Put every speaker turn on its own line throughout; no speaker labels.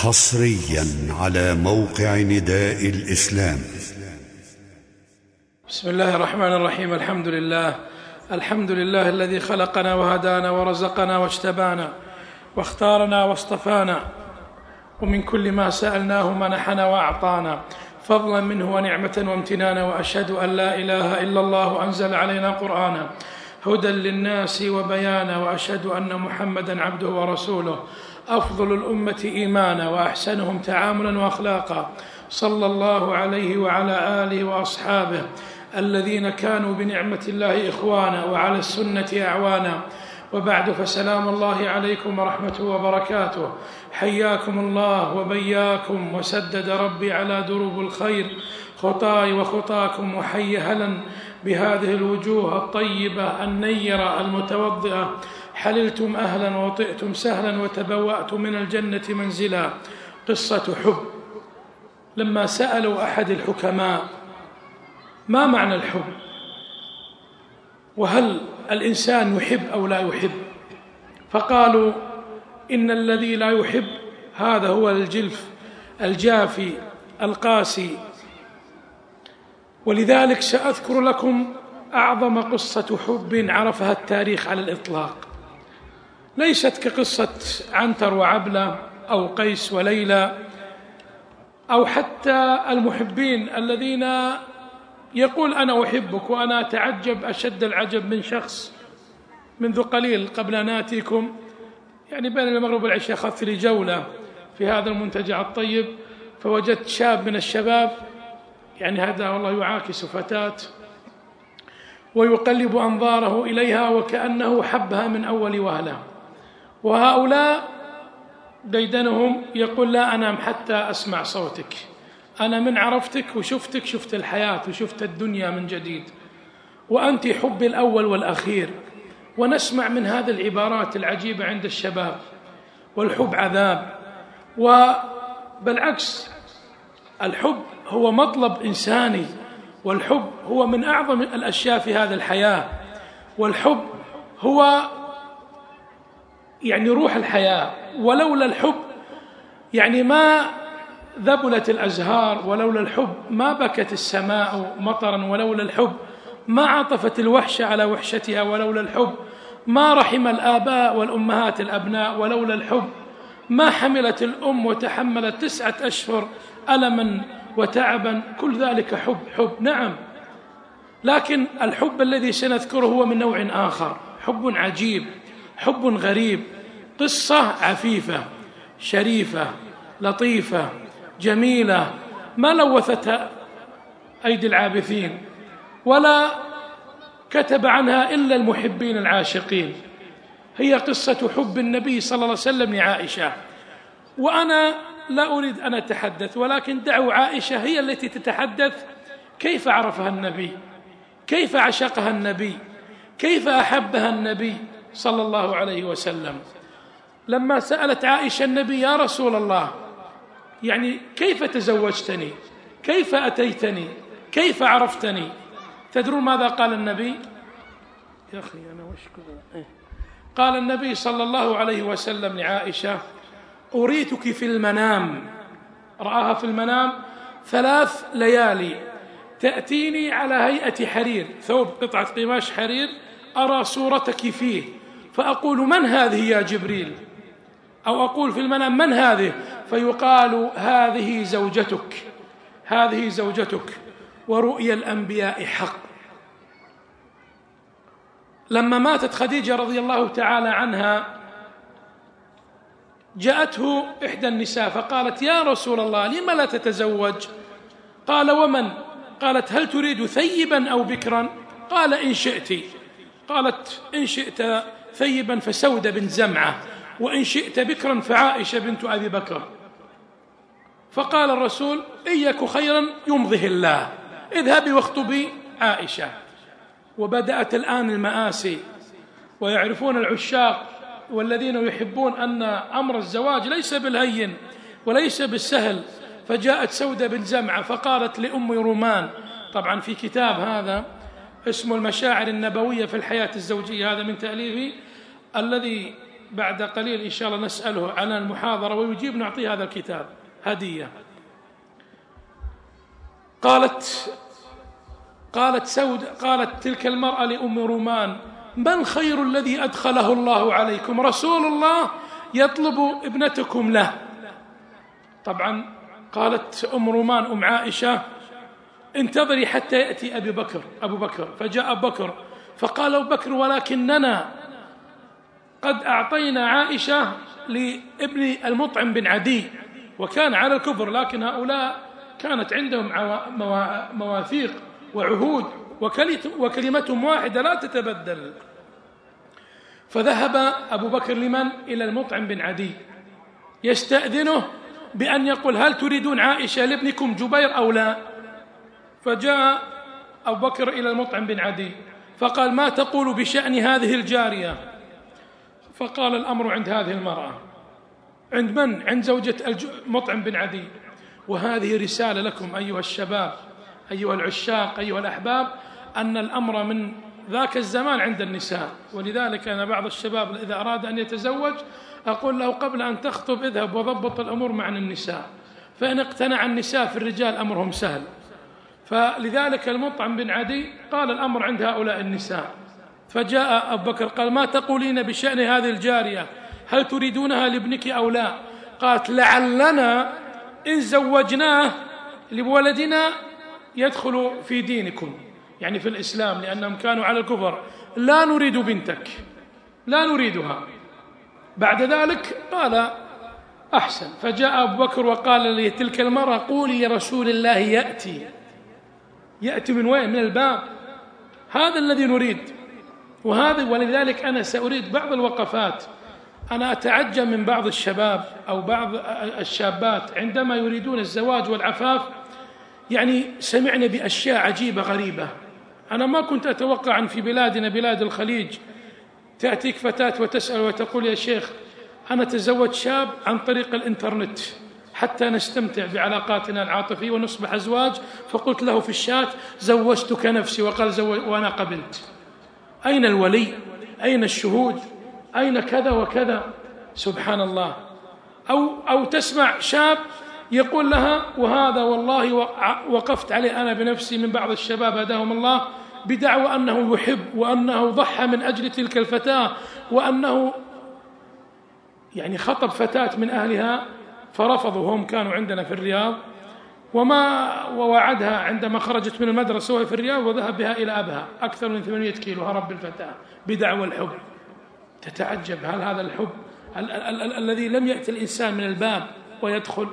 حصريا على موقع نداء الإسلام.
بسم الله الرحمن الرحيم. الحمد لله الذي خلقنا وهدانا ورزقنا واجتبانا واختارنا واصطفانا، ومن كل ما سألناه منحنا وأعطانا فضلا منه ونعمة وامتنانا. وأشهد أن لا إله إلا الله أنزل علينا قرآنا هدى للناس وبيانا. وأشهد أن محمدا عبده ورسوله أفضل الأمة إيمانا وأحسنهم تعاملا وأخلاقا، صلى الله عليه وعلى آله وأصحابه الذين كانوا بنعمة الله إخوانا وعلى السنة أعوانا. وبعد، فسلام الله عليكم ورحمته وبركاته. حياكم الله وبياكم، وسدد ربي على دروب الخير خطاي وخطاكم، وحي هلا بهذه الوجوه الطيبة النيرة المتوضئة. حللتم أهلا وطئتم سهلا وتبوأتم من الجنة منزلا. قصة حب. لما سألوا أحد الحكماء ما معنى الحب، وهل الإنسان يحب أو لا يحب، فقالوا إن الذي لا يحب هذا هو الجلف الجافي القاسي. ولذلك سأذكر لكم أعظم قصة حب عرفها التاريخ على الإطلاق، ليست كقصة عنتر وعبلة أو قيس وليلى، أو حتى المحبين الذين يقول أنا أحبك، وأنا أتعجب أشد العجب من شخص منذ قليل قبل أن آتيكم، يعني بين المغرب والعشاء، أخذت لي جولة في هذا المنتجع الطيب، فوجدت شاب من الشباب، يعني هذا والله يعاكس فتاة ويقلب أنظاره إليها وكأنه حبها من أول وهلة. وهؤلاء ديدنهم يقول لا أنام حتى أسمع صوتك، أنا من عرفتك وشفتك شفت الحياة وشفت الدنيا من جديد، وأنت حبي الأول والأخير. ونسمع من هذه العبارات العجيبة عند الشباب، والحب عذاب. وبالعكس، الحب هو مطلب إنساني، والحب هو من أعظم الأشياء في هذه الحياة، والحب هو يعني روح الحياة. ولولا الحب يعني ما ذبلت الأزهار، ولولا الحب ما بكت السماء مطرا، ولولا الحب ما عطفت الوحشة على وحشتها، ولولا الحب ما رحم الآباء والأمهات الأبناء، ولولا الحب ما حملت الأم وتحملت 9 أشهر ألما وتعبا. كل ذلك حب نعم، لكن الحب الذي سنذكره هو من نوع آخر، حب عجيب، حب غريب. قصة عفيفة شريفة لطيفة جميلة، ما لوثتها أيدي العابثين ولا كتب عنها إلا المحبين العاشقين. هي قصة حب النبي صلى الله عليه وسلم لعائشة. وأنا لا أريد أن أتحدث، ولكن دعوا عائشة هي التي تتحدث كيف عرفها النبي، كيف عشقها النبي، كيف أحبها النبي صلى الله عليه وسلم. لما سألت عائشة النبي يا رسول الله، يعني كيف تزوجتني، كيف أتيتني، كيف عرفتني، تدرون ماذا قال النبي؟ يا أخي أنا وشكرا. قال النبي صلى الله عليه وسلم لعائشة أريتك في المنام، رآها في المنام 3 ليالي، تأتيني على هيئة حرير، ثوب قطعة قماش حرير، أرى صورتك فيه، فأقول من هذه يا جبريل، أو أقول في المنام من هذه، فيقال هذه زوجتك، هذه زوجتك، ورؤيا الأنبياء حق. لما ماتت خديجة رضي الله تعالى عنها، جاءته إحدى النساء فقالت يا رسول الله لم لا تتزوج؟ قال ومن؟ قالت هل تريد ثيبا أو بكرا؟ قال إن شئت. قالت إن شئت ثيبا فسودة بنت زمعة، وإن شئت بكرا فعائشة بنت أبي بكر. فقال الرسول إن يك خيرا يمضه الله، اذهبي واخطبي عائشة. وبدأت الآن المآسي، ويعرفون العشاق والذين يحبون أن أمر الزواج ليس بالهين وليس بالسهل. فجاءت سودة بن زمعة فقالت لأم رومان، طبعا في كتاب هذا اسمه المشاعر النبوية في الحياة الزوجية، هذا من تأليفي الذي بعد قليل إن شاء الله نسأله عن المحاضرة ويجيب، نعطيه هذا الكتاب هدية. قالت تلك المرأة لأم رومان: من خير الذي أدخله الله عليكم؟ رسول الله يطلب ابنتكم له. طبعا قالت أم رومان أم عائشة: انتظري حتى يأتي أبو بكر. فجاء أبو بكر فقال أبو بكر: ولكننا قد أعطينا عائشة لابن المطعم بن عدي، وكان على الكفر، لكن هؤلاء كانت عندهم مواثيق وعهود وكلمتهم واحدة لا تتبدل. فذهب أبو بكر لمن؟ إلى المطعم بن عدي يستأذنه بأن يقول: هل تريدون عائشة لابنكم جبير أو لا؟ فجاء أبو بكر إلى المطعم بن عدي فقال: ما تقول بشأن هذه الجارية؟ فقال: الأمر عند هذه المرأة. عند من؟ عند زوجة المطعم بن عدي. وهذه رسالة لكم أيها الشباب، أيها العشاق، أيها الأحباب، أن الأمر من ذاك الزمان عند النساء. ولذلك أنا بعض الشباب إذا أراد أن يتزوج أقول له: قبل أن تخطب اذهب وضبط الأمور مع النساء، فإن اقتنع النساء في الرجال أمرهم سهل. فلذلك المطعم بن عدي قال: الأمر عند هؤلاء النساء. فجاء أبو بكر قال: ما تقولين بشأن هذه الجارية؟ هل تريدونها لابنك أو لا؟ قالت: لعلنا إن زوجناه لولدنا يدخل في دينكم، يعني في الإسلام، لأنهم كانوا على الكفر. لا نريد بنتك، لا نريدها. بعد ذلك قال: أحسن. فجاء أبو بكر وقال لتلك المرأة: قولي لرسول الله يأتي من وين؟ من الباب. هذا الذي نريد. ولذلك أنا سأريد بعض الوقفات. أنا أتعجب من بعض الشباب أو بعض الشابات عندما يريدون الزواج والعفاف، يعني سمعنا بأشياء عجيبة غريبة. أنا ما كنت أتوقع أن في بلادنا بلاد الخليج تأتيك فتاة وتسأل وتقول: يا شيخ أنا تزوج شاب عن طريق الإنترنت حتى نستمتع بعلاقاتنا العاطفية ونصبح أزواج، فقلت له في الشات: زوجتك نفسي. وقال: وأنا قبلت. أين الولي؟ أين الشهود؟ أين كذا وكذا؟ سبحان الله. أو تسمع شاب يقول لها، وهذا والله وقفت عليه أنا بنفسي من بعض الشباب هداهم الله، بدعوى أنه يحب وأنه ضحى من أجل تلك الفتاة، وأنه يعني خطب فتاة من أهلها فرفضوا، هم كانوا عندنا في الرياض، ووعدها عندما خرجت من المدرسة وهي في الرياض وذهب بها إلى أبها أكثر من 800 كيلو، هرب بالفتاة بدعوى الحب. تتعجب، هل هذا الحب الذي لم يأتي الإنسان من الباب ويدخل؟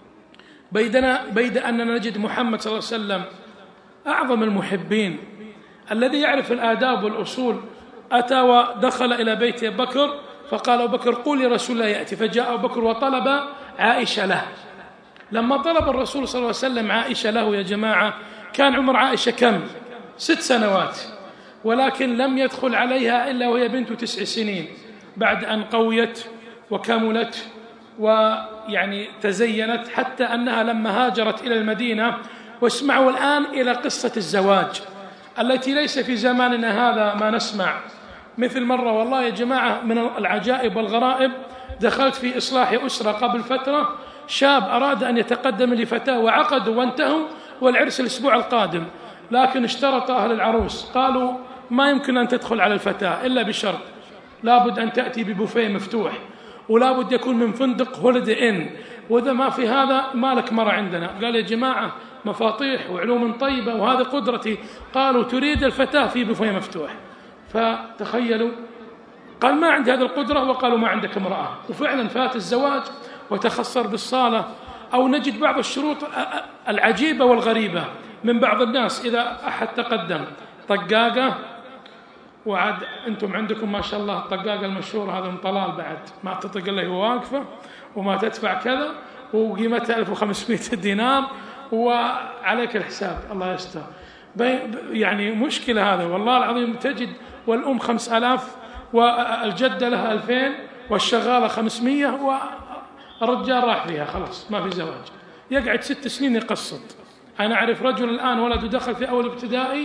بيد أننا نجد محمد صلى الله عليه وسلم أعظم المحبين الذي يعرف الآداب والأصول، أتى ودخل إلى بيت أبي بكر فقال أبو بكر: قول لرسول الله يأتي. فجاء أبو بكر وطلب عائشة له. لما طلب الرسول صلى الله عليه وسلم عائشة له يا جماعة، كان عمر عائشة كم؟ 6 سنوات، ولكن لم يدخل عليها إلا وهي بنت 9 سنين، بعد أن قويت وكملت ويعني تزينت، حتى أنها لما هاجرت إلى المدينة. واسمعوا الآن إلى قصة الزواج التي ليس في زماننا هذا ما نسمع. مثل مرة والله يا جماعة من العجائب والغرائب، دخلت في إصلاح أسرة قبل فترة، شاب أراد أن يتقدم لفتاة وعقدوا وانتهوا والعرس الأسبوع القادم، لكن اشترط أهل العروس قالوا: ما يمكن أن تدخل على الفتاة إلا بشرط، لابد أن تأتي ببوفيه مفتوح، ولابد يكون من فندق هوليدي إن، وإذا ما في هذا ما لك مرة عندنا. قال: يا جماعة مفاطيح وعلوم طيبة وهذه قدرتي. قالوا: تريد الفتاة في بوفيه مفتوح. فتخيلوا، قال: ما عندي هذه القدرة، وقالوا: ما عندك امرأة. وفعلا فات الزواج وتخسر بالصالة. أو نجد بعض الشروط العجيبة والغريبة من بعض الناس، إذا أحد تقدم طقاقة، وعد أنتم عندكم ما شاء الله الطقاقة المشهور هذا من طلال، بعد ما تطق اللي هو واقفة وما تدفع كذا، وقيمتها 1500 دينار وعليك الحساب، الله يستر. يعني مشكلة هذا والله العظيم. تجد والأم 5000 والجدة لها 2000 والشغالة 500 والرجال راح فيها خلاص ما في زواج، يقعد 6 سنين يقسط. أنا أعرف رجل الآن ولده دخل في أول ابتدائي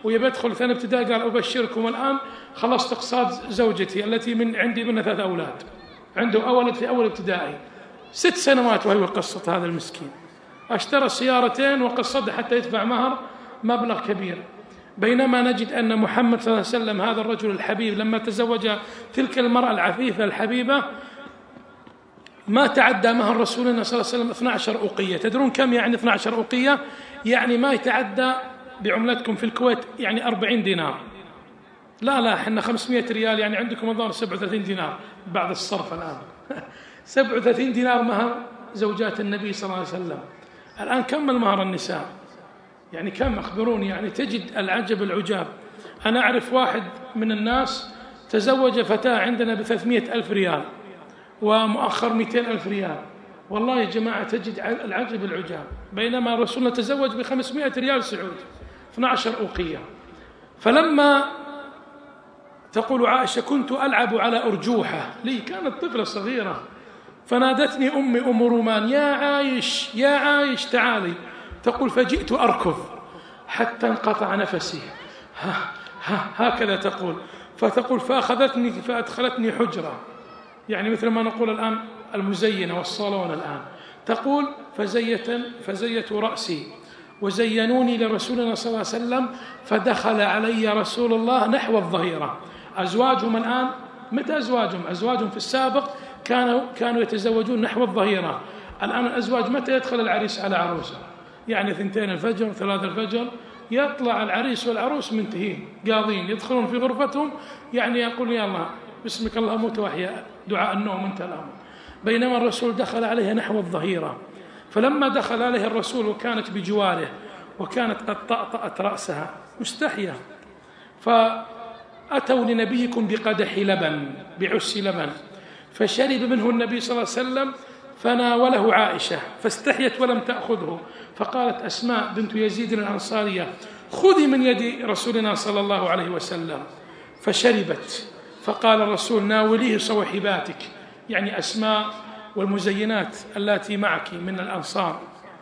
ويبي يدخل ثاني ابتدائي قال أبشركم الآن خلصت اقتصاد زوجتي التي من عندي منها 3 أولاد، عنده ولد في أول ابتدائي 6 سنوات وهو قسط هذا المسكين، اشترى سيارتين وقسطها حتى يدفع مهر مبلغ كبير. بينما نجد أن محمد صلى الله عليه وسلم هذا الرجل الحبيب لما تزوج تلك المرأة العفيفة الحبيبة ما تعدى مهر رسولنا صلى الله عليه وسلم 12 أوقية. تدرون كم يعني 12 أوقية؟ يعني ما يتعدى بعملتكم في الكويت يعني 40 دينار. لا احنا 500 ريال، يعني عندكم الظاهر 37 دينار بعد الصرف الآن 37 دينار مهر زوجات النبي صلى الله عليه وسلم. الآن كم المهر النساء؟ يعني كم؟ أخبروني. يعني تجد العجب العجاب. أنا أعرف واحد من الناس تزوج فتاة عندنا ب300,000 ريال ومؤخر 200,000 ريال. والله يا جماعة تجد العجب العجاب، بينما رسولنا تزوج ب500 ريال سعودي 12 أوقية. فلما تقول عائشة كنت ألعب على أرجوحة لي، كانت طفلة صغيرة، فنادتني أمي أم رومان يا عايش يا عايش تعالي. تقول فجئت أركض حتى انقطع نفسي هكذا تقول. فتقول فأخذتني فأدخلتني حجرة، يعني مثل ما نقول الآن المزينة والصالون الآن. تقول فزيت رأسي وزينوني لرسولنا صلى الله عليه وسلم، فدخل علي رسول الله نحو الظهيرة. أزواجهم الآن متى أزواجهم في السابق كانوا يتزوجون نحو الظهيرة. الآن الأزواج متى يدخل العريس على عروسه؟ يعني 2 الفجر 3 الفجر يطلع العريس والعروس منتهين قاضين، يدخلون في غرفتهم يعني يقول يا الله باسمك الله أموت وأحيا، دعاء النوم انتهى الأمر. بينما الرسول دخل عليها نحو الظهيرة. فلما دخل عليه الرسول وكانت بجواره وكانت قد طأطأت رأسها مستحية، فأتوا لنبيكم بقدح لبن بعس لبن، فشرب منه النبي صلى الله عليه وسلم فناوله عائشة فاستحيت ولم تأخذه، فقالت أسماء بنت يزيد الأنصارية خذي من يد رسولنا صلى الله عليه وسلم، فشربت. فقال الرسول ناوليه صوحباتك، يعني أسماء والمزينات التي معك من الأنصار.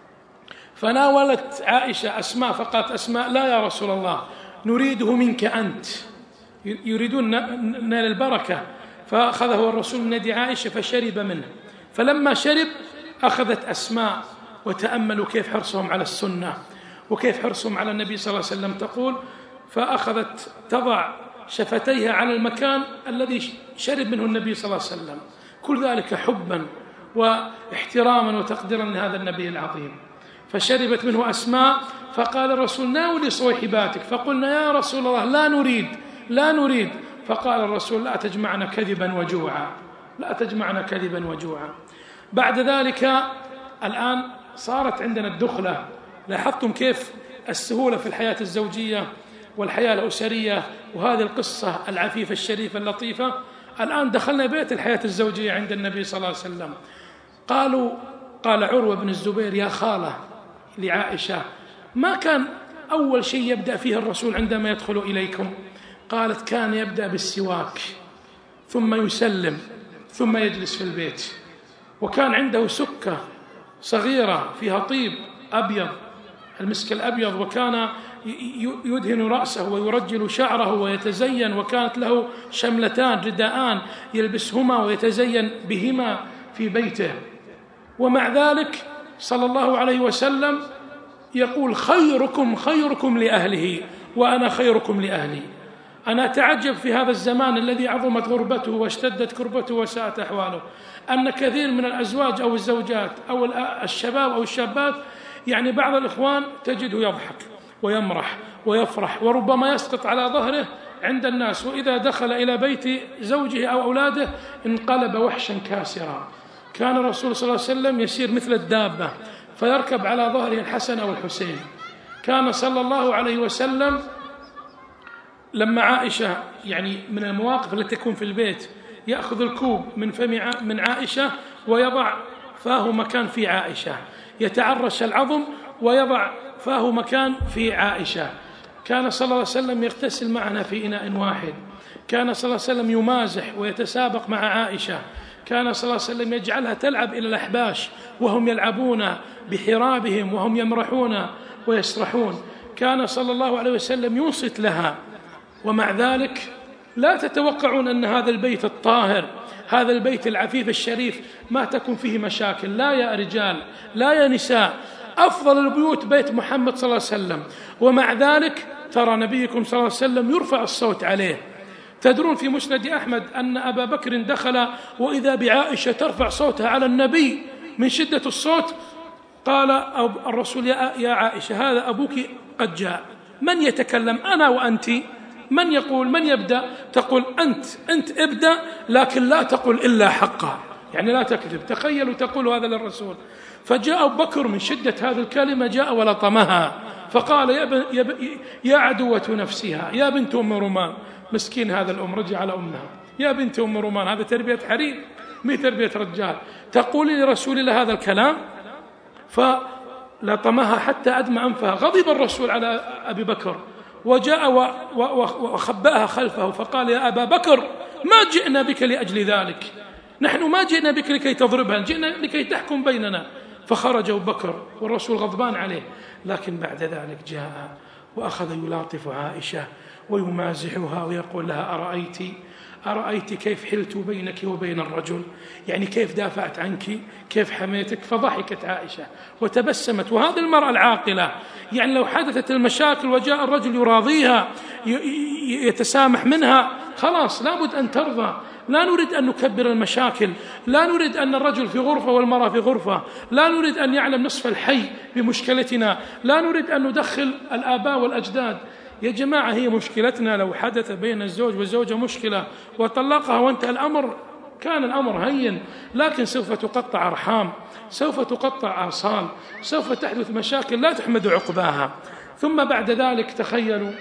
فناولت عائشة أسماء، فقالت أسماء لا يا رسول الله نريده منك أنت، يريدون نال البركة. فأخذه الرسول من يد عائشة فشرب منه. فلما شرب أخذت أسماء، وتأملوا كيف حرصهم على السنة وكيف حرصهم على النبي صلى الله عليه وسلم. تقول فأخذت تضع شفتيها على المكان الذي شرب منه النبي صلى الله عليه وسلم، كل ذلك حبا واحتراما وتقديرا لهذا النبي العظيم. فشربت منه أسماء، فقال الرسول ناولي صويحباتك، فقلنا يا رسول الله لا نريد. فقال الرسول لا تجمعنا كذبا وجوعا، لا تجمعنا كذبا وجوعا. بعد ذلك الآن صارت عندنا الدخلة. لاحظتم كيف السهولة في الحياة الزوجية والحياة الأسرية، وهذه القصة العفيفة الشريفة اللطيفة. الآن دخلنا بيت الحياة الزوجية عند النبي صلى الله عليه وسلم. قال عروة بن الزبير يا خالة لعائشة ما كان أول شيء يبدأ فيه الرسول عندما يدخل إليكم؟ قالت كان يبدأ بالسواك ثم يسلم ثم يجلس في البيت، وكان عنده سكة صغيرة فيها طيب أبيض، المسك الأبيض، وكان يدهن رأسه ويرجل شعره ويتزين، وكانت له شملتان رداءان يلبسهما ويتزين بهما في بيته. ومع ذلك صلى الله عليه وسلم يقول خيركم لأهله وأنا خيركم لأهلي. أنا أتعجب في هذا الزمان الذي عظمت غربته واشتدت كربته وساءت أحواله، أن كثير من الأزواج أو الزوجات أو الشباب أو الشابات، يعني بعض الإخوان تجده يضحك ويمرح ويفرح وربما يسقط على ظهره عند الناس، وإذا دخل إلى بيت زوجه أو أولاده انقلب وحشا كاسرا. كان الرسول صلى الله عليه وسلم يسير مثل الدابة فيركب على ظهره الحسن أو الحسين. كان صلى الله عليه وسلم لما عائشة، يعني من المواقف التي تكون في البيت، يأخذ الكوب من فم من عائشة ويضع فاه مكان في عائشة، يتعرش العظم ويضع فاه مكان في عائشة. كان صلى الله عليه وسلم يغتسل معنا في إناء واحد. كان صلى الله عليه وسلم يمازح ويتسابق مع عائشة. كان صلى الله عليه وسلم يجعلها تلعب إلى الأحباش وهم يلعبون بحرابهم وهم يمرحون ويسرحون. كان صلى الله عليه وسلم ينصت لها، ومع ذلك لا تتوقعون أن هذا البيت الطاهر، هذا البيت العفيف الشريف ما تكون فيه مشاكل. لا يا رجال، لا يا نساء، أفضل البيوت بيت محمد صلى الله عليه وسلم، ومع ذلك ترى نبيكم صلى الله عليه وسلم يرفع الصوت عليه. تدرون في مسند أحمد أن أبا بكر دخل وإذا بعائشة ترفع صوتها على النبي من شدة الصوت. قال الرسول: يا عائشة، هذا أبوك قد جاء، من يتكلم، أنا وأنت؟ من يقول؟ من يبدأ؟ تقول أنت ابدأ، لكن لا تقول إلا حقا، يعني لا تكذب. تخيلوا تقول هذا للرسول. فجاء أبو بكر من شدة هذه الكلمة جاء ولطمها، فقال: يا عدوة نفسها، يا بنت أم رومان. مسكين هذا الأم، رجع على أمها: يا بنت أم رومان. هذا تربية حريم، مي تربية رجال. تقولي لرسول الله هذا الكلام؟ فلطمها حتى أدمى أنفها. غضب الرسول على أبي بكر وجاء وخبأها خلفه فقال: يا أبا بكر، ما جئنا بك لأجل ذلك، نحن ما جئنا بك لكي تضربها، جئنا لكي تحكم بيننا. فخرج أبو بكر والرسول غضبان عليه، لكن بعد ذلك جاء وأخذ يلاطف عائشة ويمازحها ويقول لها: أرأيت كيف حلت بينك وبين الرجل، يعني كيف دافعت عنك، كيف حميتك. فضحكت عائشة وتبسمت. وهذه المرأة العاقلة، يعني لو حدثت المشاكل وجاء الرجل يراضيها يتسامح منها، خلاص لابد أن ترضى. لا نريد أن نكبر المشاكل، لا نريد أن الرجل في غرفة والمرأة في غرفة، لا نريد أن يعلم نصف الحي بمشكلتنا، لا نريد أن ندخل الآباء والأجداد. يا جماعة، هي مشكلتنا لو حدث بين الزوج والزوجة مشكلة وطلقها وانتهى الأمر، كان الأمر هين، لكن سوف تقطع أرحام، سوف تقطع أعصاب، سوف تحدث مشاكل لا تحمد عقباها. ثم بعد ذلك تخيلوا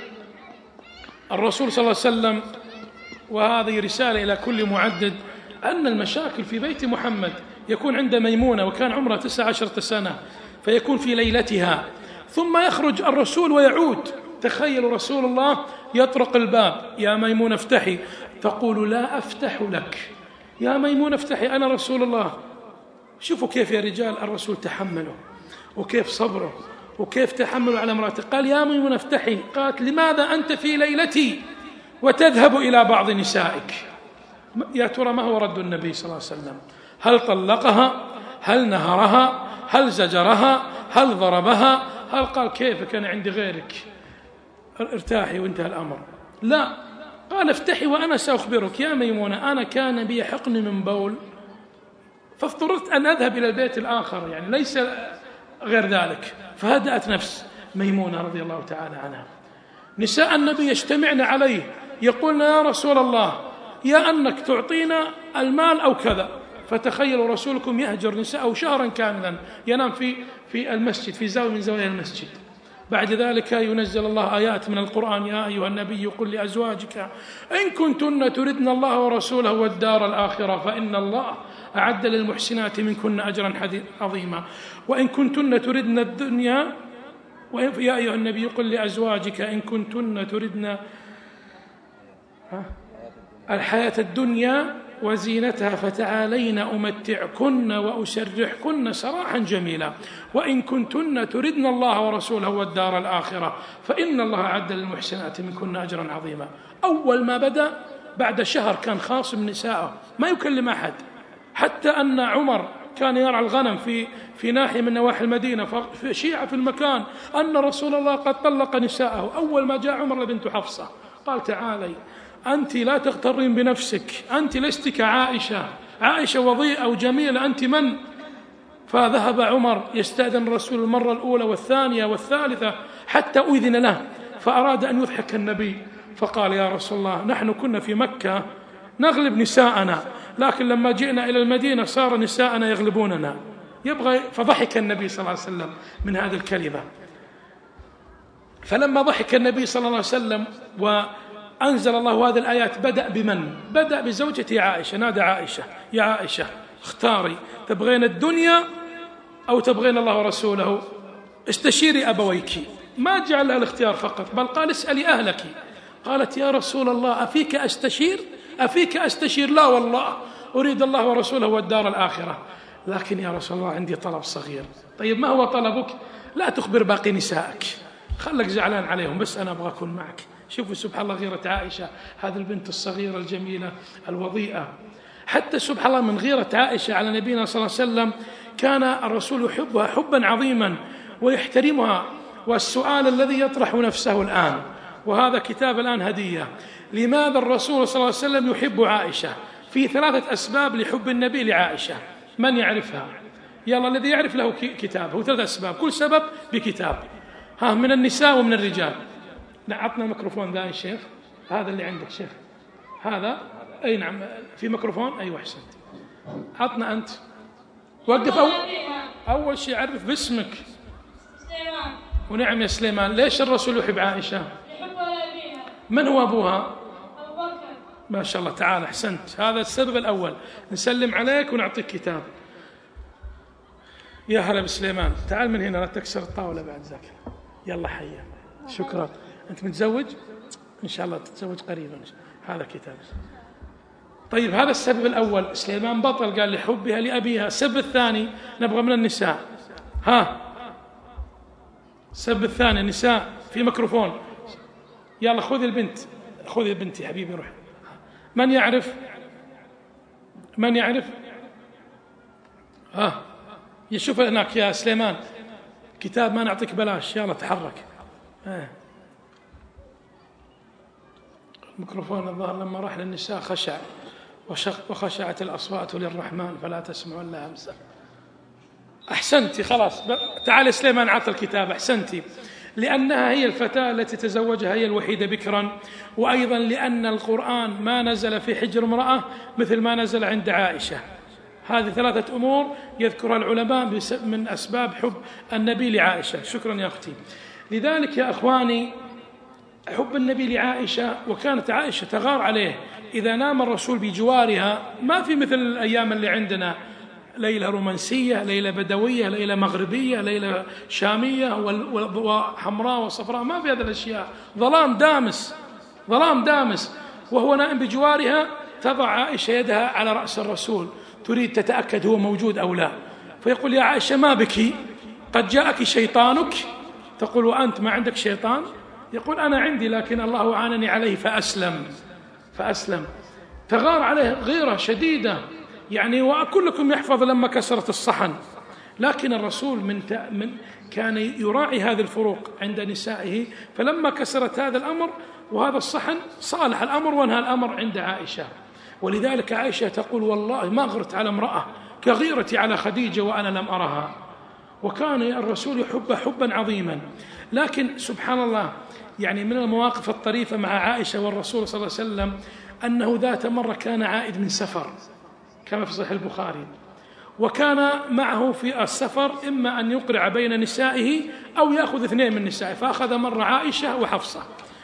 الرسول صلى الله عليه وسلم، وهذه رسالة إلى كل معدد، أن المشاكل في بيت محمد يكون عند ميمونة، وكان عمرها 19 سنة، فيكون في ليلتها، ثم يخرج الرسول ويعود. تخيلوا رسول الله يطرق الباب: يا ميمونة افتحي. تقول: لا أفتح لك يا ميمونة افتحي، أنا رسول الله. شوفوا كيف يا رجال الرسول تحمله، وكيف صبره، وكيف تحمله على امرأته. قال: يا ميمونة افتحي. قالت: لماذا أنت في ليلتي وتذهب إلى بعض نسائك؟ يا ترى ما هو رد النبي صلى الله عليه وسلم؟ هل طلقها؟ هل نهرها؟ هل زجرها؟ هل ضربها؟ هل قال: كيفك أنا عندي غيرك، ارتاحي وانتهى الأمر؟ لا، قال: افتحي وأنا سأخبرك يا ميمونة، أنا كان بي حقن من بول فاضطررت أن أذهب إلى البيت الآخر، يعني ليس غير ذلك. فهدأت نفس ميمونة رضي الله تعالى عنها. نساء النبي يجتمعن عليه يقولن: يا رسول الله، يا أنك تعطينا المال أو كذا. فتخيلوا رسولكم يهجر نساءه شهرا كاملا، ينام في المسجد، في زاوية من زوايا المسجد. بعد ذلك ينزل الله آيات من القرآن: يا أيها النبي قل لأزواجك إن كنتن تردن الله ورسوله والدار الآخرة فإن الله أعد للمحسنات منكن أجرا عظيما، وإن كنتن تردن الدنيا، يا أيها النبي قل لأزواجك إن كنتن تردن الحياة الدنيا وزينتها فتعالين أمتعكن وأسرحكن سراحا جميلا، وإن كنتن تردن الله ورسوله والدار الآخرة فإن الله أعد للمحسنات منكن أجرا عظيما. أول ما بدأ بعد شهر كان خاصم نساءه، ما يكلم أحد، حتى أن عمر كان يرعى الغنم في ناحية من نواحي المدينة، فشيع في المكان أن رسول الله قد طلق نساءه. أول ما جاء عمر لبنت حفصة قال: تعالي، أنت لا تغترين بنفسك، أنت لست كعائشة، عائشة وضيئة وجميلة، أنت من؟ فذهب عمر يستأذن الرسول المرة الأولى والثانية والثالثة حتى أذن له، فأراد أن يضحك النبي، فقال: يا رسول الله، نحن كنا في مكة نغلب نساءنا، لكن لما جئنا إلى المدينة صار نساءنا يغلبوننا. فضحك النبي صلى الله عليه وسلم من هذه الكلمة. فلما ضحك النبي صلى الله عليه وسلم وأنزل الله هذه الآيات، بدأ بمن؟ بدأ بزوجته عائشة. نادى عائشة: يا عائشة، اختاري، تبغين الدنيا أو تبغين الله ورسوله؟ استشيري أبويك. ما جعل لها الاختيار فقط، بل قال: اسألي أهلك. قالت: يا رسول الله، أفيك أستشير؟ أفيك أستشير؟ لا والله، أريد الله ورسوله والدار الآخرة. لكن يا رسول الله عندي طلب صغير. طيب ما هو طلبك؟ لا تخبر باقي نسائك، خلك زعلان عليهم، بس أنا أبغى أكون معك. شوفوا سبحان الله غيرة عائشة، هذه البنت الصغيرة الجميلة الوضيئة. حتى سبحان الله من غيرة عائشة على نبينا صلى الله عليه وسلم كان الرسول يحبها حبا عظيما ويحترمها. والسؤال الذي يطرح نفسه الآن، وهذا كتاب الآن هدية، لماذا الرسول صلى الله عليه وسلم يحب عائشة؟ في 3 أسباب لحب النبي لعائشة، من يعرفها؟ يلا الذي يعرف له كتاب، هو 3 أسباب، كل سبب بكتاب. من النساء ومن الرجال. عطنا الميكروفون ذا يا شيخ، هذا اللي عندك شيخ، هذا أي نعم في ميكروفون، أيوة أحسنت. عطنا أنت، وقف. أول شيء عرف باسمك.
سليمان.
ونعم يا سليمان. ليش الرسول يحب عائشة؟
يحبها لأبيها.
من هو أبوها؟
أبو بكر.
ما شاء الله تعالى، أحسنت. هذا السبب الأول. نسلم عليك ونعطيك كتاب. يا هلا بسليمان، تعال من هنا لا تكسر الطاولة بعد ذاك. يلا حيا. شكرا. أنت متزوج؟ إن شاء الله تتزوج قريبا. هذا كتاب. طيب هذا السبب الأول، سليمان بطل قال لحبها لأبيها. السبب الثاني نبغى من النساء. السبب الثاني النساء، في ميكروفون. يلا خذ البنت، خذ البنت يا حبيبي، روح. من يعرف؟ من يعرف؟ يشوف هناك يا سليمان كتاب، ما نعطيك بلاش، يلا تحرك. الميكروفون الظاهر لما راح للنساء خشع وخشعت الأصوات للرحمن فلا تسمع إلا همسا. أحسنتي، خلاص تعال سليمان عطى الكتاب. أحسنتي، لأنها هي الفتاة التي تزوجها، هي الوحيدة بكرا، وأيضا لأن القرآن ما نزل في حجر امرأة مثل ما نزل عند عائشة. هذه 3 أمور يذكرها العلماء من أسباب حب النبي لعائشة. شكرا يا أختي. لذلك يا أخواني حب النبي لعائشة، وكانت عائشة تغار عليه إذا نام الرسول بجوارها. ما في مثل الأيام اللي عندنا ليلة رومانسية، ليلة بدوية، ليلة مغربية، ليلة شامية وحمراء وصفراء، ما في هذه الأشياء. ظلام دامس، ظلام دامس. وهو نائم بجوارها تضع عائشة يدها على رأس الرسول تريد تتأكد هو موجود أو لا، فيقول يا عائشة ما بك؟ قد جاءك شيطانك؟ تقول وأنت ما عندك شيطان؟ يقول أنا عندي لكن الله أعانني عليه فأسلم. تغار عليه غيرة شديدة يعني، وكلكم يحفظ لما كسرت الصحن. لكن الرسول من كان يراعي هذه الفروق عند نسائه، فلما كسرت هذا الأمر وهذا الصحن صالح الأمر وانهى الأمر عند عائشة. ولذلك عائشة تقول والله ما غرت على امرأة كغيرتي على خديجة وأنا لم أرها. وكان الرسول يحب حبا عظيما. لكن سبحان الله يعني من المواقف الطريفة مع عائشة والرسول صلى الله عليه وسلم أنه ذات مرة كان عائد من سفر كما في صحيح البخاري، وكان معه في السفر إما أن يقرع بين نسائه أو يأخذ 2 من نسائه، فأخذ مرة عائشة وحفصة.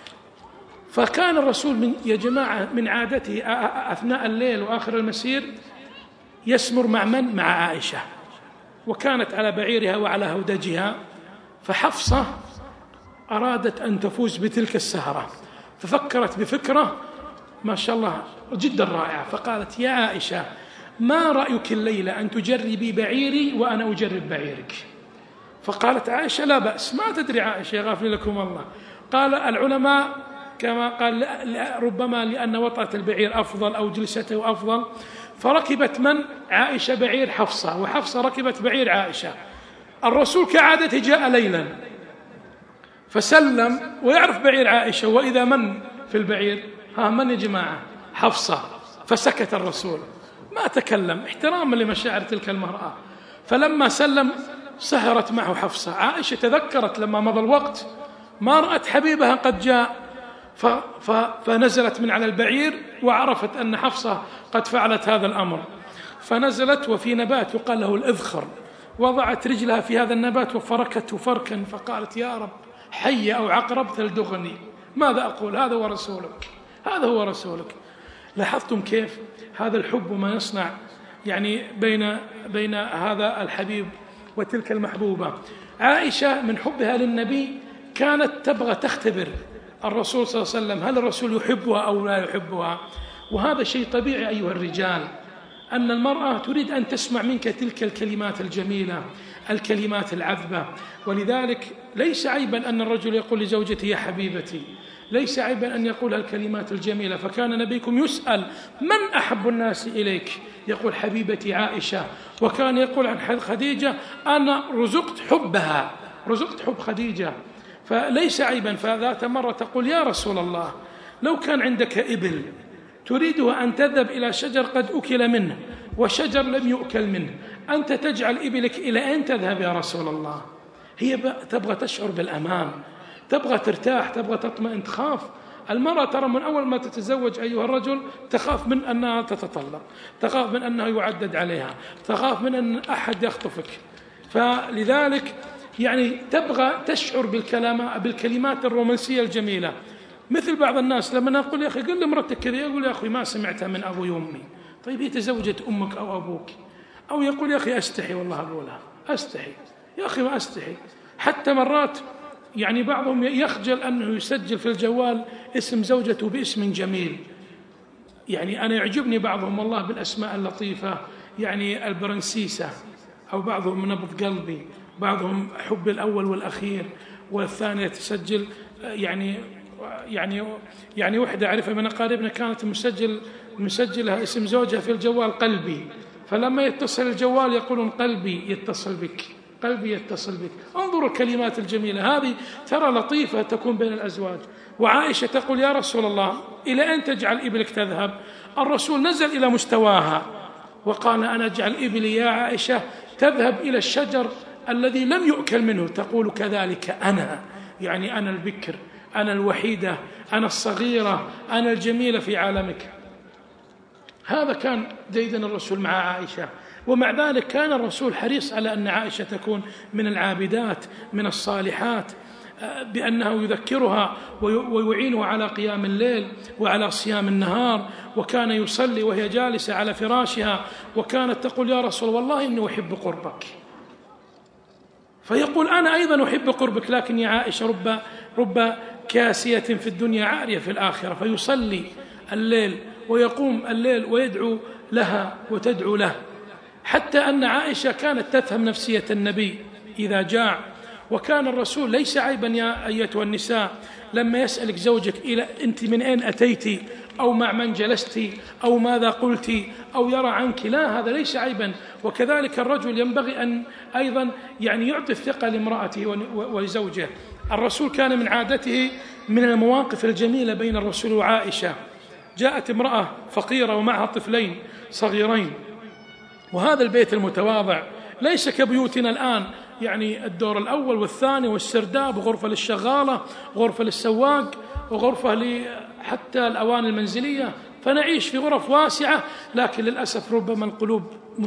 فكان الرسول يا جماعة من عادته أثناء الليل وآخر المسير يسمر مع من؟ مع عائشة، وكانت على بعيرها وعلى هودجها. فحفصة أرادت أن تفوز بتلك السهرة، ففكرت بفكرة ما شاء الله جدا رائعة، فقالت يا عائشة ما رأيك الليلة أن تجربي بعيري وأنا أجرب بعيرك؟ فقالت عائشة لا بأس. ما تدري عائشة غافل لكم الله. قال العلماء كما قال ربما لأن وطأة البعير أفضل أو جلسته أفضل، فركبت من؟ عائشة بعير حفصة، وحفصة ركبت بعير عائشة. الرسول كعادته جاء ليلا فسلم ويعرف بعير عائشة، وإذا من في البعير؟ من يا جماعة؟ حفصة. فسكت الرسول ما تكلم احتراما لمشاعر تلك المرأة. فلما سلم سهرت معه حفصة. عائشة تذكرت لما مضى الوقت ما رأت حبيبها قد جاء، فنزلت من على البعير وعرفت أن حفصة قد فعلت هذا الأمر، فنزلت وفي نبات يقال له الإذخر، وضعت رجلها في هذا النبات وفركته فركا، فقالت يا رب حي أو عقرب تلدغني، ماذا أقول؟ هذا هو رسولك، هذا هو رسولك. لاحظتم كيف هذا الحب وما يصنع يعني بين هذا الحبيب وتلك المحبوبة. عائشة من حبها للنبي كانت تبغى تختبر الرسول صلى الله عليه وسلم، هل الرسول يحبها أو لا يحبها؟ وهذا شيء طبيعي أيها الرجال، أن المرأة تريد أن تسمع منك تلك الكلمات الجميلة الكلمات العذبة. ولذلك ليس عيبا أن الرجل يقول لزوجته يا حبيبتي، ليس عيبا أن يقول الكلمات الجميلة. فكان نبيكم يسأل من أحب الناس إليك؟ يقول حبيبتي عائشة. وكان يقول عن خديجة أنا رزقت حبها، رزقت حب خديجة. فليس عيبا. فذات مرة تقول يا رسول الله لو كان عندك إبل تريدها أن تذهب إلى شجر قد أكل منه وشجر لم يؤكل منه، أنت تجعل إبلك إلى أين تذهب يا رسول الله؟ هي تبغى تشعر بالأمان، تبغى ترتاح، تبغى تطمئن، تخاف. المرأة ترى من أول ما تتزوج أيها الرجل تخاف من أنها تتطلق، تخاف من أنها يعدد عليها، تخاف من أن أحد يخطفك. فلذلك يعني تبغى تشعر بالكلمات الرومانسية الجميلة. مثل بعض الناس لما نقول يا أخي قل لمرتك كذا، يقول يا أخي ما سمعتها من أبوي وأمي. طيب هي تزوجت أمك أو أبوك. أو يقول يا أخي أستحي والله أقولها، أستحي يا أخي ما أستحي. حتى مرات يعني بعضهم يخجل أنه يسجل في الجوال اسم زوجته باسم جميل. يعني أنا يعجبني بعضهم والله بالأسماء اللطيفة، يعني البرنسيسة، أو بعضهم نبض قلبي، بعضهم حب الأول والأخير، والثانية تسجل يعني وحدة أعرفها من أقاربنا كانت مسجلها اسم زوجها في الجوال قلبي، فلما يتصل الجوال يقولون قلبي يتصل بك، قلبي يتصل بك. انظروا الكلمات الجميلة هذه ترى لطيفة تكون بين الأزواج. وعائشة تقول يا رسول الله إلى أين تجعل إبلك تذهب؟ الرسول نزل إلى مستواها وقال أنا أجعل إبلي يا عائشة تذهب إلى الشجر الذي لم يؤكل منه. تقول كذلك أنا، يعني أنا البكر، أنا الوحيدة، أنا الصغيرة، أنا الجميلة في عالمك. هذا كان جيدا الرسول مع عائشة. ومع ذلك كان الرسول حريص على أن عائشة تكون من العابدات من الصالحات، بأنه يذكرها ويعينها على قيام الليل وعلى صيام النهار. وكان يصلي وهي جالسة على فراشها، وكانت تقول يا رسول والله إني أحب قربك. فيقول أنا أيضا أحب قربك، لكن يا عائشة رب كاسية في الدنيا عارية في الآخرة. فيصلي الليل ويقوم الليل ويدعو لها وتدعو له، حتى أن عائشة كانت تفهم نفسية النبي إذا جاع. وكان الرسول ليس عيبا يا أيتها النساء لما يسألك زوجك إلى أنت من أين أتيتي، أو مع من جلستي، أو ماذا قلتي، أو يرى عنك، لا هذا ليس عيبا. وكذلك الرجل ينبغي أن أيضا يعني يعطي الثقة لامرأته ولزوجه. الرسول كان من عادته من المواقف الجميلة بين الرسول وعائشة، جاءت امرأة فقيرة ومعها طفلين صغيرين، وهذا البيت المتواضع ليس كبيوتنا الآن، يعني الدور الأول والثاني والسرداب، وغرفة للشغالة، غرفة للسواق، وغرفة حتى الأواني المنزلية، فنعيش في غرف واسعة. لكن للأسف ربما القلوب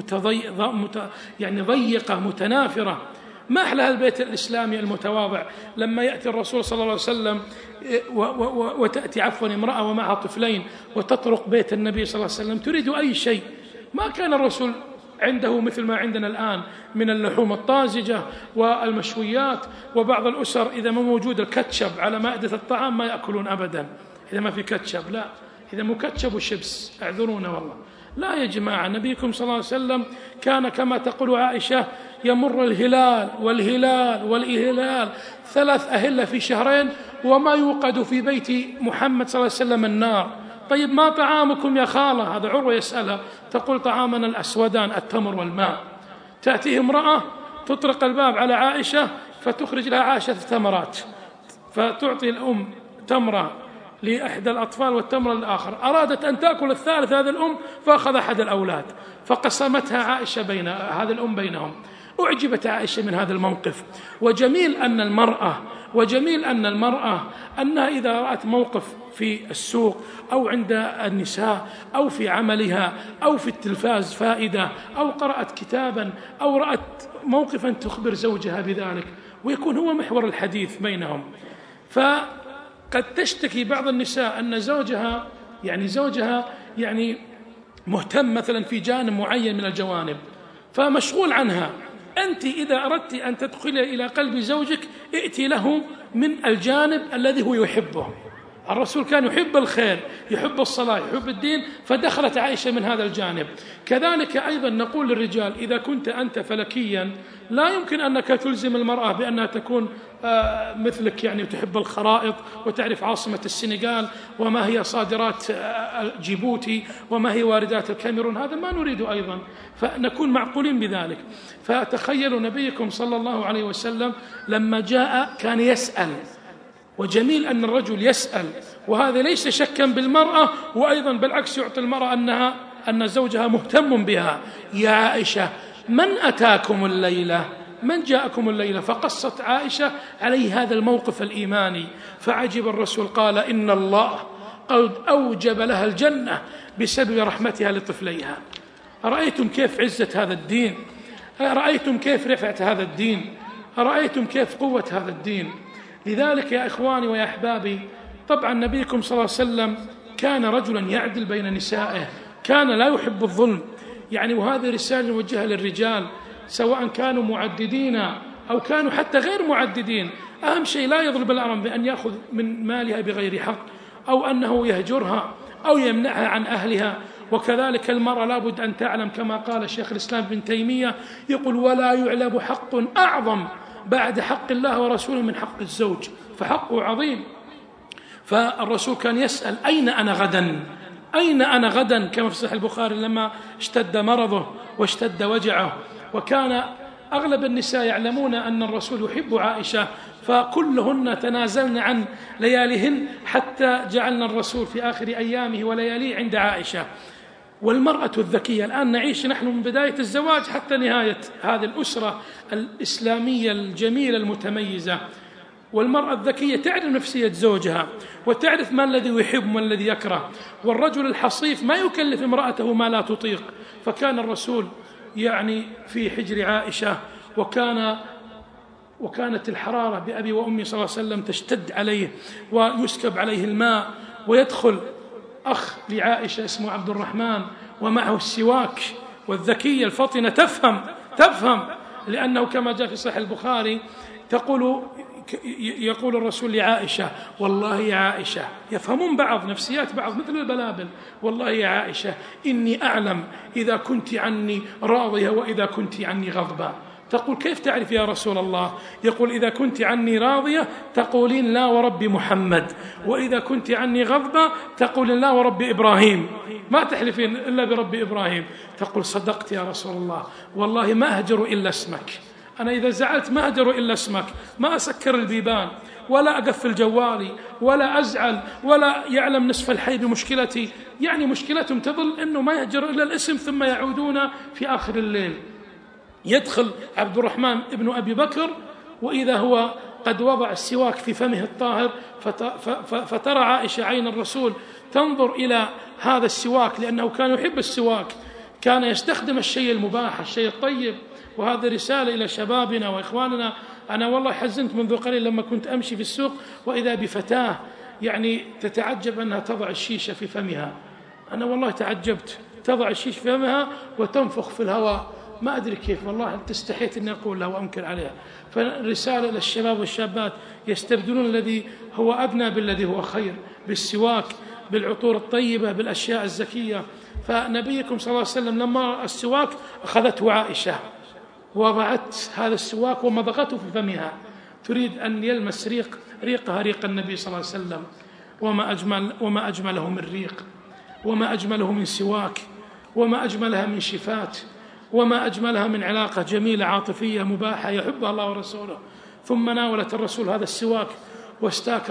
ضيقة متنافرة. ما أحلى البيت الإسلامي المتواضع لما يأتي الرسول صلى الله عليه وسلم وتأتي امرأة ومعها طفلين وتطرق بيت النبي صلى الله عليه وسلم تريد أي شيء. ما كان الرسول عنده مثل ما عندنا الآن من اللحوم الطازجة والمشويات. وبعض الأسر إذا ما موجود الكاتشب على مائدة الطعام ما يأكلون أبدا، إذا ما في كاتشب، لا إذا مو كاتشب وشيبس اعذرونا والله. لا يا جماعة، نبيكم صلى الله عليه وسلم كان كما تقول عائشة يمر الهلال والهلال والهلال 3 أهلة في شهرين وما يوقد في بيت محمد صلى الله عليه وسلم النار. طيب ما طعامكم يا خالة؟ هذا عروة يسألها، تقول طعامنا الأسودان التمر والماء. تأتيه امرأة تطرق الباب على عائشة فتخرج لها 10 تمرات، فتعطي الأم تمرة لأحد الأطفال والتمر الآخر. أرادت أن تأكل الثالث هذه الأم فأخذ أحد الأولاد فقسمتها عائشة هذه الأم بينهم. أعجبت عائشة من هذا الموقف. وجميل أن المرأة أنها إذا رأت موقف في السوق أو عند النساء أو في عملها أو في التلفاز فائدة أو قرأت كتابا أو رأت موقفا تخبر زوجها بذلك ويكون هو محور الحديث بينهم. فقد تشتكي بعض النساء أن زوجها مهتم مثلا في جانب معين من الجوانب فمشغول عنها. أنت إذا أردت أن تدخلي إلى قلب زوجك ائتي له من الجانب الذي هو يحبه. الرسول كان يحب الخير، يحب الصلاة، يحب الدين، فدخلت عائشة من هذا الجانب. كذلك أيضا نقول للرجال: إذا كنت أنت فلكيا لا يمكن أنك تلزم المرأة بأنها تكون مثلك، يعني تحب الخرائط وتعرف عاصمة السنغال وما هي صادرات جيبوتي وما هي واردات الكاميرون، هذا ما نريده أيضا، فنكون معقولين بذلك. فتخيلوا نبيكم صلى الله عليه وسلم لما جاء كان يسأل، وجميل أن الرجل يسأل، وهذا ليس شكا بالمرأة، وأيضا بالعكس يعطي المرأة أن زوجها مهتم بها. يا عائشة من أتاكم الليلة؟ من جاءكم الليلة؟ فقصت عائشة عليه هذا الموقف الإيماني، فعجب الرسول قال: إن الله قد أوجب لها الجنة بسبب رحمتها لطفليها. أرأيتم كيف عزة هذا الدين؟ أرأيتم كيف رفعة هذا الدين؟ أرأيتم كيف قوة هذا الدين؟ لذلك يا إخواني ويا أحبابي، طبعا نبيكم صلى الله عليه وسلم كان رجلا يعدل بين نسائه، كان لا يحب الظلم، يعني وهذه رسالة نوجهها للرجال سواء كانوا معددين أو كانوا حتى غير معددين. أهم شيء لا يظلم المرأة بأن يأخذ من مالها بغير حق، أو أنه يهجرها أو يمنعها عن أهلها. وكذلك المرأة لابد أن تعلم كما قال شيخ الإسلام ابن تيمية، يقول: ولا يعلم حق أعظم بعد حق الله ورسوله من حق الزوج، فحقه عظيم. فالرسول كان يسأل: أين أنا غدا؟ أين أنا غدا؟ كما في صحيح البخاري لما اشتد مرضه واشتد وجعه. وكان أغلب النساء يعلمون أن الرسول يحب عائشة، فكلهن تنازلن عن لياليهن حتى جعلنا الرسول في آخر أيامه ولياليه عند عائشة. والمرأة الذكية، الآن نعيش نحن من بداية الزواج حتى نهاية هذه الأسرة الإسلامية الجميلة المتميزة. والمرأة الذكية تعرف نفسية زوجها وتعرف ما الذي يحب وما الذي يكره. والرجل الحصيف ما يكلف امرأته ما لا تطيق. فكان الرسول يعني في حجر عائشة، وكانت الحرارة بأبي وأمي صلى الله عليه وسلم تشتد عليه ويسكب عليه الماء، ويدخل أخ لعائشة اسمه عبد الرحمن ومعه السواك، والذكية الفطنة تفهم لأنه كما جاء في صحيح البخاري يقول الرسول لعائشة: والله يا عائشة، يفهمون بعض نفسيات بعض مثل البلابل، والله يا عائشة إني أعلم إذا كنت عني راضية وإذا كنت عني غضبة. تقول: كيف تعرف يا رسول الله؟ يقول: إذا كنت عني راضية تقولين لا ورب محمد، وإذا كنت عني غضبة تقولين لا ورب إبراهيم، ما تحلفين إلا برب إبراهيم. تقول: صدقت يا رسول الله، والله ما أهجر إلا اسمك، أنا إذا زعلت ما أهجر إلا اسمك، ما أسكر البيبان ولا أقفل جوالي ولا أزعل ولا يعلم نصف الحي بمشكلتي. يعني مشكلتهم تظل أنه ما يهجر إلا الاسم، ثم يعودون في آخر الليل. يدخل عبد الرحمن ابن أبي بكر وإذا هو قد وضع السواك في فمه الطاهر، فترى عائشة عين الرسول تنظر إلى هذا السواك، لأنه كان يحب السواك، كان يستخدم الشيء المباح الشيء الطيب. وهذا رسالة إلى شبابنا وإخواننا. أنا والله حزنت منذ قليل لما كنت أمشي في السوق وإذا بفتاة يعني تتعجب أنها تضع الشيشة في فمها. أنا والله تعجبت، تضع الشيشة في فمها وتنفخ في الهواء، ما أدري كيف، والله تستحيت أن أقول لها وأنكر عليها. فرسالة للشباب والشابات يستبدلون الذي هو أدنى بالذي هو خير، بالسواك، بالعطور الطيبة، بالأشياء الزكية. فنبيكم صلى الله عليه وسلم لما السواك أخذته عائشة وضعت هذا السواك ومضغته في فمها، تريد أن يلمس ريقها ريق النبي صلى الله عليه وسلم. وما أجمله من ريق، وما أجمله من سواك، وما أجملها من شفات، وما أجملها من علاقة جميلة عاطفية مباحة يحبها الله ورسوله. ثم ناولت الرسول هذا السواك واستاك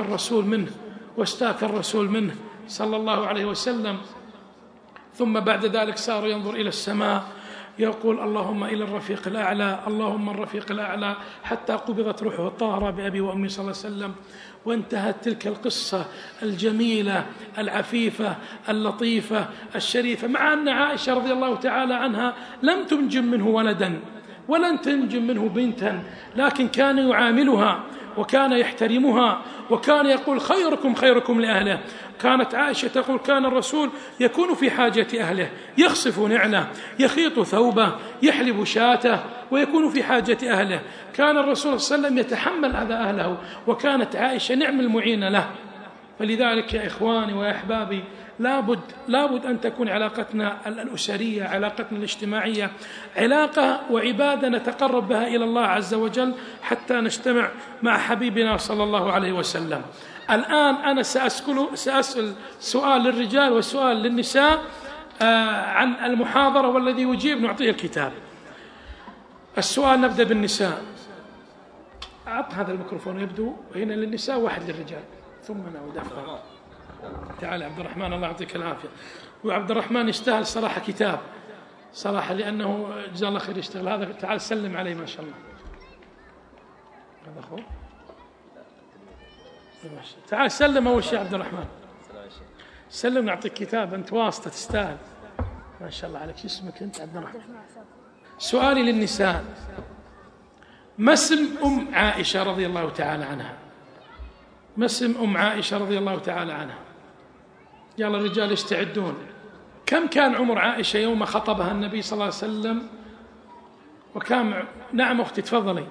الرسول منه صلى الله عليه وسلم. ثم بعد ذلك صار ينظر إلى السماء يقول: اللهم إلى الرفيق الأعلى، اللهم الرفيق الأعلى، حتى قبضت روحه الطاهرة بأبي وأمي صلى الله عليه وسلم. وانتهت تلك القصة الجميلة العفيفة اللطيفة الشريفة، مع أن عائشة رضي الله تعالى عنها لم تنجم منه ولدا ولن تنجم منه بنتا، لكن كان يعاملها وكان يحترمها وكان يقول: خيركم خيركم لأهله. كانت عائشة تقول: كان الرسول يكون في حاجة أهله، يخصف نعله، يخيط ثوبه، يحلب شاته، ويكون في حاجة أهله. كان الرسول صلى الله عليه وسلم يتحمل أذى أهله، وكانت عائشة نعم المعينة له. فلذلك يا إخواني وأحبابي لابد أن تكون علاقتنا الأسرية، علاقتنا الاجتماعية، علاقة وعبادة نتقرب بها إلى الله عز وجل حتى نجتمع مع حبيبنا صلى الله عليه وسلم. الآن أنا سأسأل سؤال للرجال وسؤال للنساء عن المحاضرة، والذي يجيب نعطيه الكتاب. السؤال نبدأ بالنساء. أعط هذا الميكروفون، يبدو هنا للنساء واحد للرجال، ثم نعود. تعال عبد الرحمن، الله يعطيك العافية. وعبد الرحمن يستاهل صراحة كتاب صراحة، لأنه جزاه الله خير يشتغل هذا. تعال سلم عليه، ما شاء الله. هذا أخوه، تعال سلم أول شيء عبد الرحمن، سلم نعطيك كتاب، أنت واسطة تستاهل، ما شاء الله عليك. شو اسمك أنت؟ عبد الرحمن. سؤالي للنساء: ما اسم أم عائشة رضي الله تعالى عنها؟ ما اسم أم عائشة رضي الله تعالى عنها؟ يلا الرجال يستعدون. كم كان عمر عائشة يوم خطبها النبي صلى الله عليه وسلم؟ وكم؟ نعم أختي تفضلي.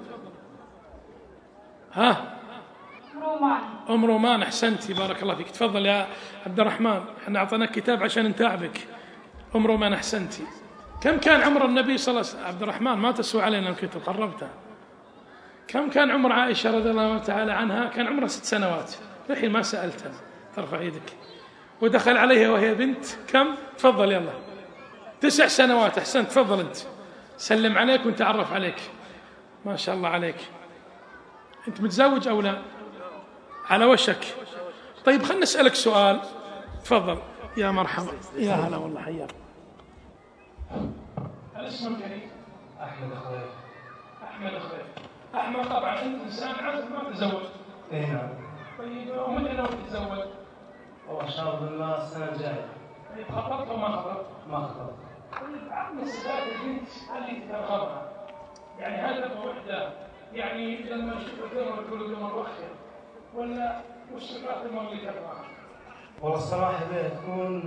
ها؟ أم رومان. أحسنتي، بارك الله فيك. تفضل يا عبد الرحمن، احنا أعطيناك كتاب عشان نتعبك. أم رومان أحسنتي. كم كان عمر النبي صلى الله عليه وسلم؟ عبد الرحمن ما تسوى علينا الكتب، قربتها. كم كان عمر عائشة رضي الله تعالى عنها؟ كان عمرها 6 سنوات. الحين ما سألتها، ترفع يدك. ودخل عليها وهي بنت كم؟ تفضل يلا. 9 سنوات. أحسنت، تفضل أنت. سلم عليك ونتعرف عليك. ما شاء الله عليك. أنت متزوج أو لا؟ على وشك. طيب خلنا نسألك سؤال. تفضل. يا مرحبا، يا هلا والله، حياك. هل اسمك كريم؟
أحمد أخوي.
أحمد أخوي. أحمد، طبعا أنت إنسان عزب ما تزوجت.
إي نعم.
طيب ومتى ناوي تتزوج؟
والله إن شاء الله السنة الجاية.
طيب خطبت وما خطبت؟
ما خطبت.
طيب عن الصفات البنت اللي ترغبها، يعني هل تبغى وحدة يعني لما نشوف الدمر كل يوم مؤخر، ولا وش صفات المرأة اللي تبغاها؟
والله الصراحة بها تكون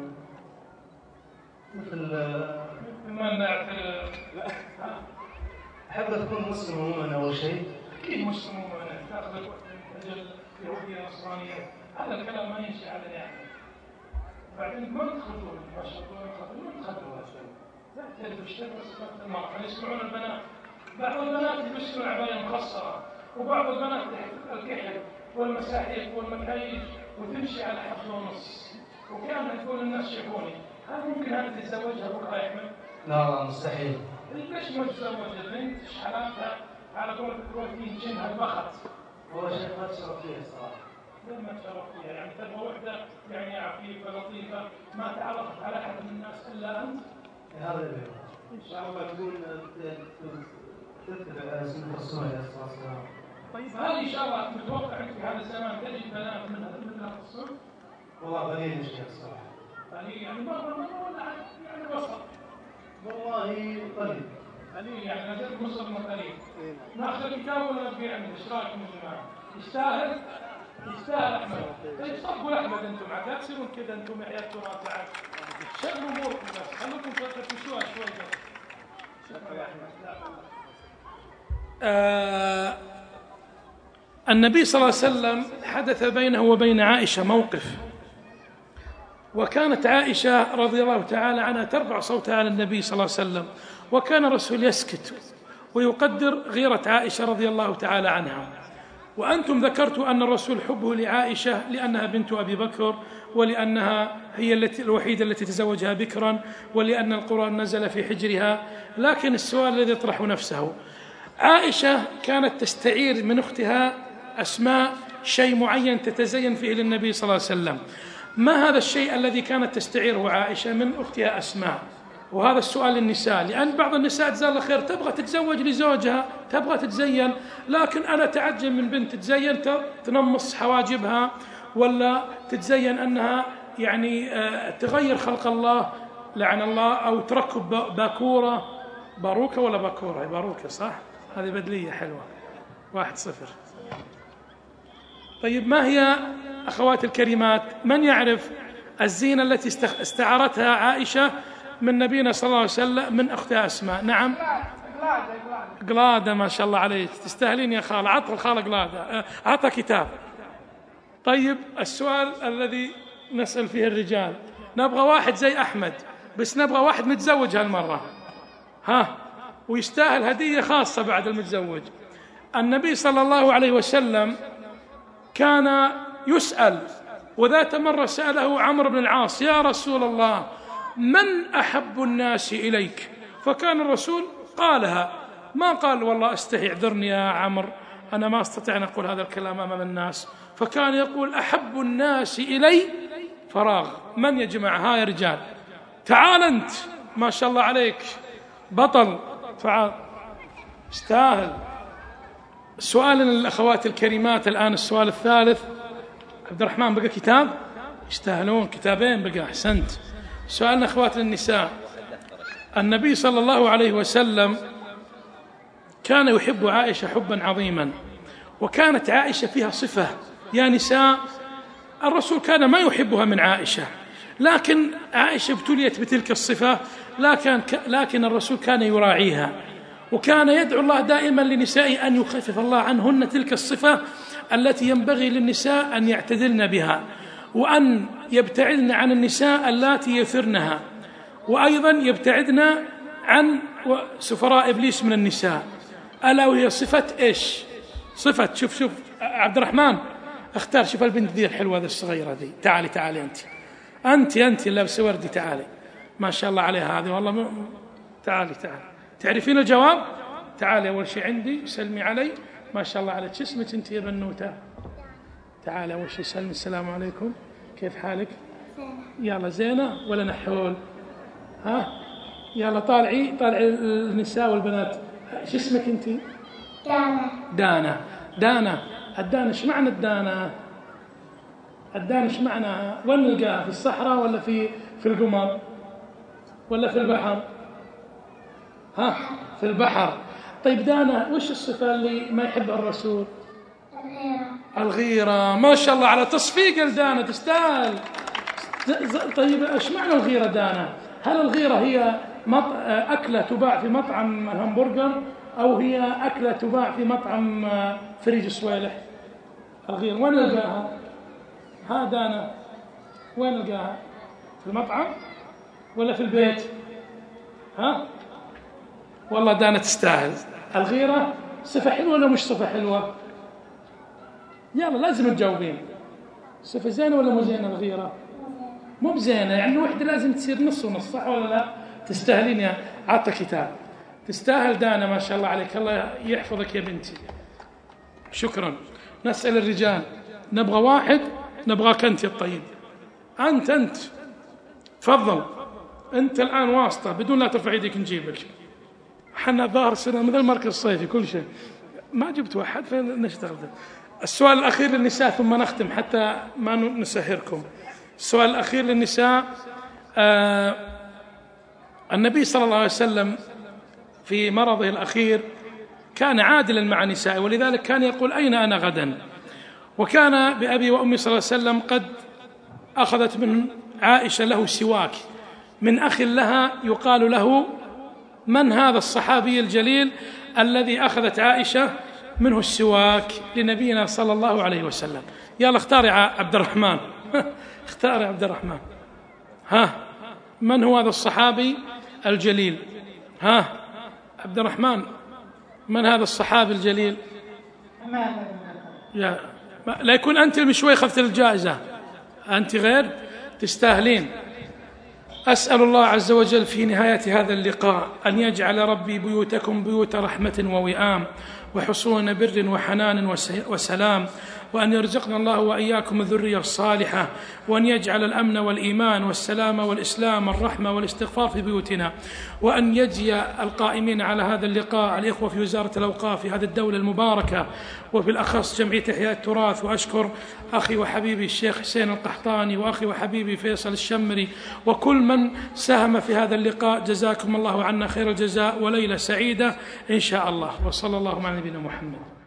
مثل
ما نعرف.
أحب تكون مسلمة مؤمنة أول شيء.
أكيد مسلمة مؤمنة. تأخذ أجل يهودية نصرانية، هذا الكلام ما يمشي على يعني. بعدين ما تدخلون ما شاء الله، ما تدخلون لا تعرف ايش تبغى صفات المرأة. يسمعون البنات، بعض البنات يلبسون عباية مخصرة، وبعض البنات الكحل والمساحيق والمكاييل وتمشي على حفل ونص، وكان يقول الناس شافوني. هل ممكن هذا تتزوجها بكره يا احمد؟
لا لا مستحيل.
ليش ما تتزوج البنت؟ ايش حالاتها؟ على قولة الكويتيين جنها البخت.
والله شيء ما تشرف فيه الصراحة.
لما تشرف فيها يعني تبغى وحدة يعني عفيفة لطيفة ما تعرفت على أحد من الناس إلا أنت؟
هذا اللي إن شاء الله تكون تتبع سنة الرسول عليه الصلاة والسلام.
طيب هل إن شاء الله متوقع أنك في هذا الزمان تجد بنات من هذا الرسول؟
والله قليل يا شيخ الصراحة.
قليل يعني مرة ولا يعني وسط؟
والله قليل.
قليل يعني نزلت مصر من قليل. ناخذ الكتاب ولا نبيع عنده؟ ايش رايكم يا جماعة؟ يستاهل؟ يستاهل أحمد. طيب صبوا أحمد أنتم عاد، لا تصيرون كذا أنتم يحيى التراث عاد. شغلوا أموركم بس، خلوكم تفتشوها شوي بس. النبي صلى الله عليه وسلم حدث بينه وبين عائشة موقف، وكانت عائشة رضي الله تعالى عنها ترفع صوتها على النبي صلى الله عليه وسلم، وكان الرسول يسكت ويقدر غيرة عائشة رضي الله تعالى عنها. وأنتم ذكرتوا أن الرسول حبه لعائشة لأنها بنت أبي بكر، ولأنها هي الوحيدة التي تزوجها بكرا، ولأن القرآن نزل في حجرها. لكن السؤال الذي يطرح نفسه، عائشة كانت تستعير من أختها أسماء شيء معين تتزين فيه للنبي صلى الله عليه وسلم. ما هذا الشيء الذي كانت تستعيره عائشة من أختها أسماء؟ وهذا السؤال للنساء، لأن بعض النساء جزاها الله خير تبغى تتزوج لزوجها، تبغى تتزين، لكن أنا تعجب من بنت تتزين تنمص حواجبها، ولا تتزين أنها يعني تغير خلق الله لعن الله، أو تركب باكورة، باروكة ولا باكورة؟ باروكة صح؟ هذه بدلية حلوة. 1-0. طيب ما هي أخوات الكريمات من يعرف الزينة التي استعارتها عائشة من نبينا صلى الله عليه وسلم من أختها أسماء؟ نعم قلادة. ما شاء الله عليك، تستاهلين يا خالة. عطر الخالة قلادة، عطى كتاب. طيب السؤال الذي نسأل فيه الرجال، نبغى واحد زي أحمد، بس نبغى واحد متزوج هالمرة، ويستاهل هدية خاصة بعد المتزوج. النبي صلى الله عليه وسلم كان يسأل، وذات مرة سأله عمرو بن العاص: يا رسول الله، من أحب الناس إليك؟ فكان الرسول قالها، ما قال والله استحي اعذرني يا عمرو أنا ما أستطيع أن أقول هذا الكلام أمام الناس، فكان يقول: أحب الناس إلي فراغ. من يا جماعة؟ يا رجال، تعال أنت، ما شاء الله عليك بطل، تعال استاهل. سؤال للأخوات الكريمات الآن، السؤال الثالث. عبد الرحمن بقى كتاب؟ يستاهلون كتابين بقى، أحسنت. سؤالنا أخوات النساء، النبي صلى الله عليه وسلم كان يحب عائشة حبا عظيما، وكانت عائشة فيها صفة يا نساء الرسول كان ما يحبها من عائشة، لكن عائشة ابتليت بتلك الصفة، لكن الرسول كان يراعيها، وكان يدعو الله دائما لنسائه أن يخفف الله عنهن تلك الصفة التي ينبغي للنساء أن يعتدلن بها، وأن يبتعدن عن النساء اللاتي يثرنها، وأيضا يبتعدن عن سفراء إبليس من النساء، ألا وهي صفة إيش؟ صفة، شوف عبد الرحمن اختار، شوف البنت ذي الحلوة ذي الصغيرة ذي، تعالي أنت اللابسة وردي، تعالي ما شاء الله عليها هذه والله تعالي تعرفين الجواب؟ تعالي أول شيء عندي، سلمي علي، ما شاء الله عليك، شو اسمك أنت يا بنوتة؟ تعالي أول شيء سلمي، السلام عليكم، كيف حالك؟ يلا زينة ولا نحول؟ يلا طالعي النساء والبنات. شو اسمك أنت؟ دانا. الدانا ايش معنى الدانا؟ الدانا ايش معناها؟ وين نلقاها؟ في الصحراء ولا في القمر ولا في البحر؟ في البحر. طيب دانا، وش الصفة اللي ما يحبها الرسول؟ الغيرة. ما شاء الله على تصفيق الدانا، تستاهل. طيب ايش معنى الغيرة دانا؟ هل الغيرة هي أكلة تباع في مطعم همبرجر، أو هي أكلة تباع في مطعم فريج سويلح؟ الغيرة وين نلقاها؟ دانا وين نلقاها؟ في المطعم ولا في البيت؟ والله دانا تستاهل. الغيرة صفة حلوة ولا مش صفة حلوة؟ يلا لازم تجاوبين، صفة زينة ولا مو زينة الغيرة؟ مو بزينة، يعني الوحدة لازم تصير نص ونص، صح ولا لا؟ تستاهلين يا عطى كتاب، تستاهل دانا، ما شاء الله عليك، الله يحفظك يا بنتي. شكرا. نسأل الرجال، نبغى واحد، نبغاك أنت يا الطيب، أنت تفضل، أنت الآن واسطة بدون لا ترفع يدك نجيبك، حنا ظاهر سنة مثل المركز الصيفي كل شيء، ما جبت واحد فنشتغل. السؤال الأخير للنساء ثم نختم حتى ما نسهركم. السؤال الأخير للنساء، النبي صلى الله عليه وسلم في مرضه الأخير كان عادلا مع نسائه، ولذلك كان يقول: أين أنا غدا؟ وكان بأبي وأمي صلى الله عليه وسلم قد أخذت من عائشة له سواك من أخ لها يقال له، من هذا الصحابي الجليل الذي أخذت عائشة منه السواك لنبينا صلى الله عليه وسلم؟ يلا اختار يا عبد الرحمن، اختار يا عبد الرحمن. من هو هذا الصحابي الجليل؟ عبد الرحمن، من هذا الصحابي الجليل؟ لا يكون أنت المشوي خفت الجائزة، أنت غير تستاهلين. أسأل الله عز وجل في نهاية هذا اللقاء أن يجعل ربي بيوتكم بيوت رحمة ووئام وحصون بر وحنان وسلام، وأن يرزقنا الله وإياكم الذرية الصالحة، وأن يجعل الأمن والإيمان والسلام والإسلام والرحمة والاستغفار في بيوتنا، وأن يجزي القائمين على هذا اللقاء الإخوة في وزارة الأوقاف في هذه الدولة المباركة، وفي الأخص جمعية إحياء التراث. وأشكر أخي وحبيبي الشيخ حسين القحطاني، وأخي وحبيبي فيصل الشمري، وكل من ساهم في هذا اللقاء. جزاكم الله عنا خير الجزاء، وليلة سعيدة إن شاء الله، وصلى الله على نبينا محمد.